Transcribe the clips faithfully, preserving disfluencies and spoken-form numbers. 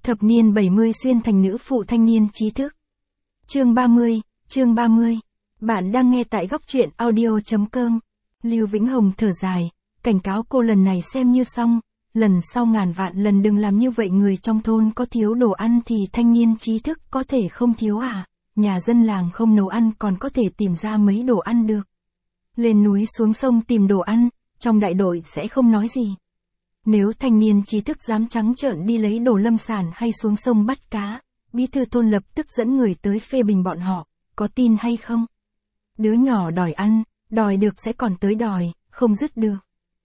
Thập niên bảy mươi xuyên thành nữ phụ thanh niên trí thức. Chương ba mươi, chương ba mươi. Bạn đang nghe tại góc truyện audio chấm com. Lưu Vĩnh Hồng thở dài, cảnh cáo cô lần này xem như xong, lần sau ngàn vạn lần đừng làm như vậy, người trong thôn có thiếu đồ ăn thì thanh niên trí thức có thể không thiếu à, nhà dân làng không nấu ăn còn có thể tìm ra mấy đồ ăn được. Lên núi xuống sông tìm đồ ăn, trong đại đội sẽ không nói gì. Nếu thanh niên trí thức dám trắng trợn đi lấy đồ lâm sản hay xuống sông bắt cá, bí thư thôn lập tức dẫn người tới phê bình bọn họ, có tin hay không? Đứa nhỏ đòi ăn, đòi được sẽ còn tới đòi, không dứt được.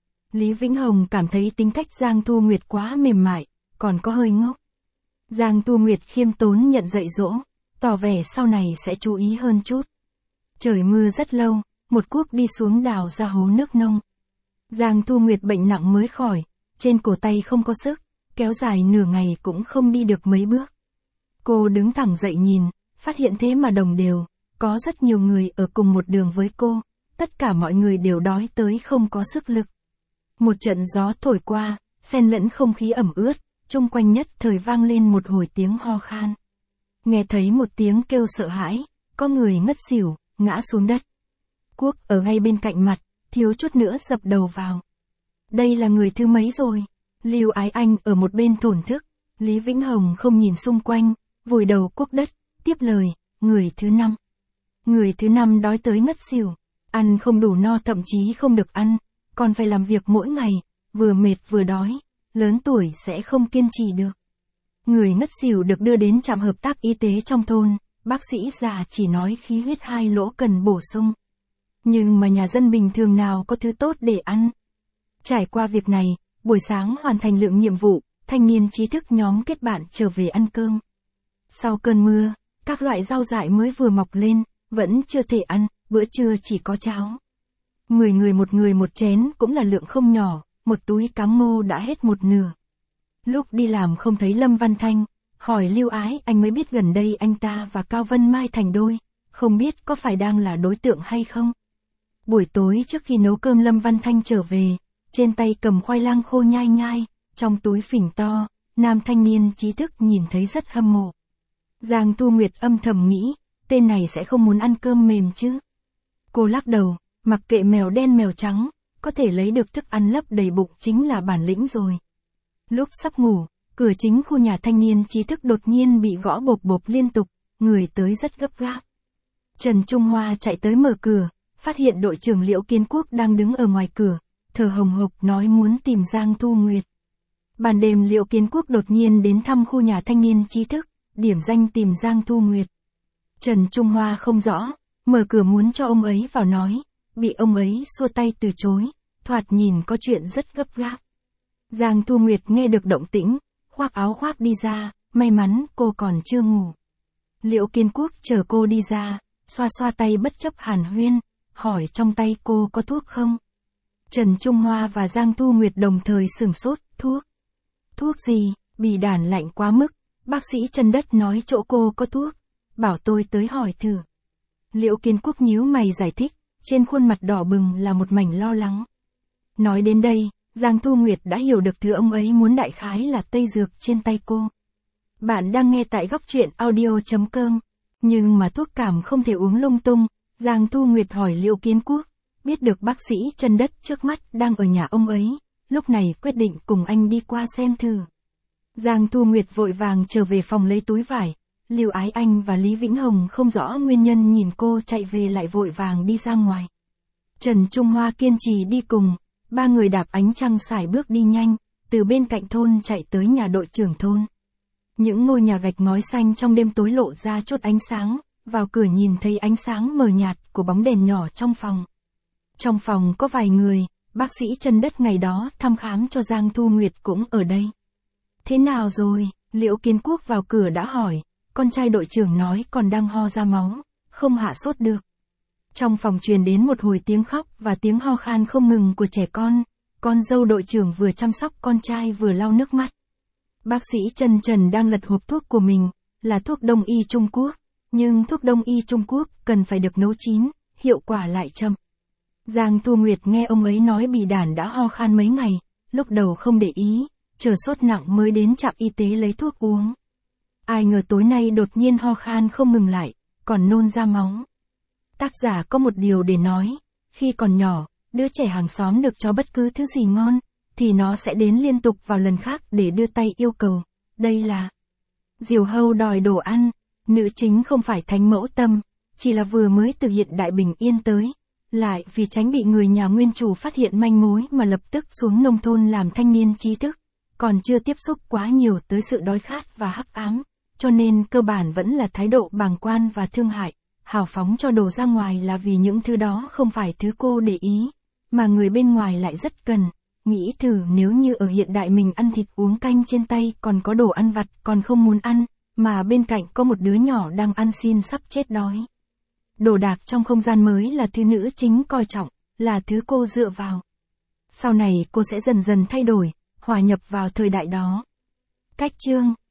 Lý Vĩnh Hồng cảm thấy tính cách Giang Thu Nguyệt quá mềm mại, còn có hơi ngốc. Giang Thu Nguyệt khiêm tốn nhận dạy dỗ, tỏ vẻ sau này sẽ chú ý hơn chút. Trời mưa rất lâu, một cuốc đi xuống đào ra hố nước nông. Giang Thu Nguyệt bệnh nặng mới khỏi, trên cổ tay không có sức, kéo dài nửa ngày cũng không đi được mấy bước. Cô đứng thẳng dậy nhìn, phát hiện thế mà đồng đều, có rất nhiều người ở cùng một đường với cô, tất cả mọi người đều đói tới không có sức lực. Một trận gió thổi qua, xen lẫn không khí ẩm ướt, chung quanh nhất thời vang lên một hồi tiếng ho khan. Nghe thấy một tiếng kêu sợ hãi, có người ngất xỉu, ngã xuống đất. Cuốc ở ngay bên cạnh mặt, thiếu chút nữa dập đầu vào. Đây là người thứ mấy rồi? Lưu Ái Anh ở một bên thổn thức, Lý Vĩnh Hồng không nhìn xung quanh, vùi đầu cuốc đất, tiếp lời, người thứ năm. Người thứ năm đói tới ngất xỉu, ăn không đủ no thậm chí không được ăn, còn phải làm việc mỗi ngày, vừa mệt vừa đói, lớn tuổi sẽ không kiên trì được. Người ngất xỉu được đưa đến trạm hợp tác y tế trong thôn, bác sĩ già chỉ nói khí huyết hai lỗ cần bổ sung. Nhưng mà nhà dân bình thường nào có thứ tốt để ăn. Trải qua việc này, buổi sáng hoàn thành lượng nhiệm vụ, thanh niên trí thức nhóm kết bạn trở về ăn cơm. Sau cơn mưa, các loại rau dại mới vừa mọc lên, vẫn chưa thể ăn, bữa trưa chỉ có cháo. Mười người một người một chén cũng là lượng không nhỏ, một túi cám ngô đã hết một nửa. Lúc đi làm không thấy Lâm Văn Thanh, hỏi Lưu Ái Anh mới biết gần đây anh ta và Cao Vân Mai thành đôi, không biết có phải đang là đối tượng hay không. Buổi tối trước khi nấu cơm Lâm Văn Thanh trở về, trên tay cầm khoai lang khô nhai nhai, trong túi phình to, nam thanh niên trí thức nhìn thấy rất hâm mộ. Giang Thu Nguyệt âm thầm nghĩ, tên này sẽ không muốn ăn cơm mềm chứ. Cô lắc đầu, mặc kệ mèo đen mèo trắng, có thể lấy được thức ăn lấp đầy bụng chính là bản lĩnh rồi. Lúc sắp ngủ, cửa chính khu nhà thanh niên trí thức đột nhiên bị gõ bộp bộp liên tục, người tới rất gấp gáp. Trần Trung Hoa chạy tới mở cửa, phát hiện đội trưởng Liễu Kiến Quốc đang đứng ở ngoài cửa, thở hồng hộc nói muốn tìm Giang Thu Nguyệt. Ban đêm Liễu Kiến Quốc đột nhiên đến thăm khu nhà thanh niên trí thức, điểm danh tìm Giang Thu Nguyệt. Trần Trung Hoa không rõ, mở cửa muốn cho ông ấy vào nói, bị ông ấy xua tay từ chối, thoạt nhìn có chuyện rất gấp gáp. Giang Thu Nguyệt nghe được động tĩnh, khoác áo khoác đi ra, may mắn cô còn chưa ngủ. Liễu Kiến Quốc chờ cô đi ra, xoa xoa tay bất chấp hàn huyên, hỏi trong tay cô có thuốc không? Trần Trung Hoa và Giang Thu Nguyệt đồng thời sửng sốt, thuốc? Thuốc gì? Bì đàn lạnh quá mức, bác sĩ Trần Đất nói chỗ cô có thuốc, bảo tôi tới hỏi thử. Liễu Kiến Quốc nhíu mày giải thích, trên khuôn mặt đỏ bừng là một mảnh lo lắng. Nói đến đây, Giang Thu Nguyệt đã hiểu được thứ ông ấy muốn đại khái là tây dược trên tay cô. Bạn đang nghe tại góc truyện audio chấm com. Nhưng mà thuốc cảm không thể uống lung tung, Giang Thu Nguyệt hỏi Liễu Kiến Quốc, biết được bác sĩ Trần Đất trước mắt đang ở nhà ông ấy, lúc này quyết định cùng anh đi qua xem thử. Giang Thu Nguyệt vội vàng trở về phòng lấy túi vải, Lưu Ái Anh và Lý Vĩnh Hồng không rõ nguyên nhân nhìn cô chạy về lại vội vàng đi ra ngoài. Trần Trung Hoa kiên trì đi cùng, ba người đạp ánh trăng sải bước đi nhanh, từ bên cạnh thôn chạy tới nhà đội trưởng thôn. Những ngôi nhà gạch ngói xanh trong đêm tối lộ ra chút ánh sáng, vào cửa nhìn thấy ánh sáng mờ nhạt của bóng đèn nhỏ trong phòng. Trong phòng có vài người, bác sĩ Trần Đất ngày đó thăm khám cho Giang Thu Nguyệt cũng ở đây. Thế nào rồi? Liễu Kiến Quốc vào cửa đã hỏi, con trai đội trưởng nói còn đang ho ra máu, không hạ sốt được. Trong phòng truyền đến một hồi tiếng khóc và tiếng ho khan không ngừng của trẻ con, con dâu đội trưởng vừa chăm sóc con trai vừa lau nước mắt. Bác sĩ Trần Trần đang lật hộp thuốc của mình, là thuốc Đông y Trung Quốc, nhưng thuốc Đông y Trung Quốc cần phải được nấu chín, hiệu quả lại chậm. Giang Thu Nguyệt nghe ông ấy nói bì đàn đã ho khan mấy ngày, lúc đầu không để ý, chờ sốt nặng mới đến trạm y tế lấy thuốc uống. Ai ngờ tối nay đột nhiên ho khan không ngừng lại, còn nôn ra máu. Tác giả có một điều để nói, khi còn nhỏ, đứa trẻ hàng xóm được cho bất cứ thứ gì ngon, thì nó sẽ đến liên tục vào lần khác để đưa tay yêu cầu. Đây là diều hâu đòi đồ ăn, nữ chính không phải thánh mẫu tâm, chỉ là vừa mới từ hiện đại bình yên tới, lại vì tránh bị người nhà nguyên chủ phát hiện manh mối mà lập tức xuống nông thôn làm thanh niên trí thức, còn chưa tiếp xúc quá nhiều tới sự đói khát và hắc ám, cho nên cơ bản vẫn là thái độ bàng quan và thương hại, hào phóng cho đồ ra ngoài là vì những thứ đó không phải thứ cô để ý, mà người bên ngoài lại rất cần. Nghĩ thử nếu như ở hiện đại mình ăn thịt uống canh trên tay còn có đồ ăn vặt còn không muốn ăn, mà bên cạnh có một đứa nhỏ đang ăn xin sắp chết đói. Đồ đạc trong không gian mới là thứ nữ chính coi trọng, là thứ cô dựa vào. Sau này cô sẽ dần dần thay đổi, hòa nhập vào thời đại đó. Cách chương,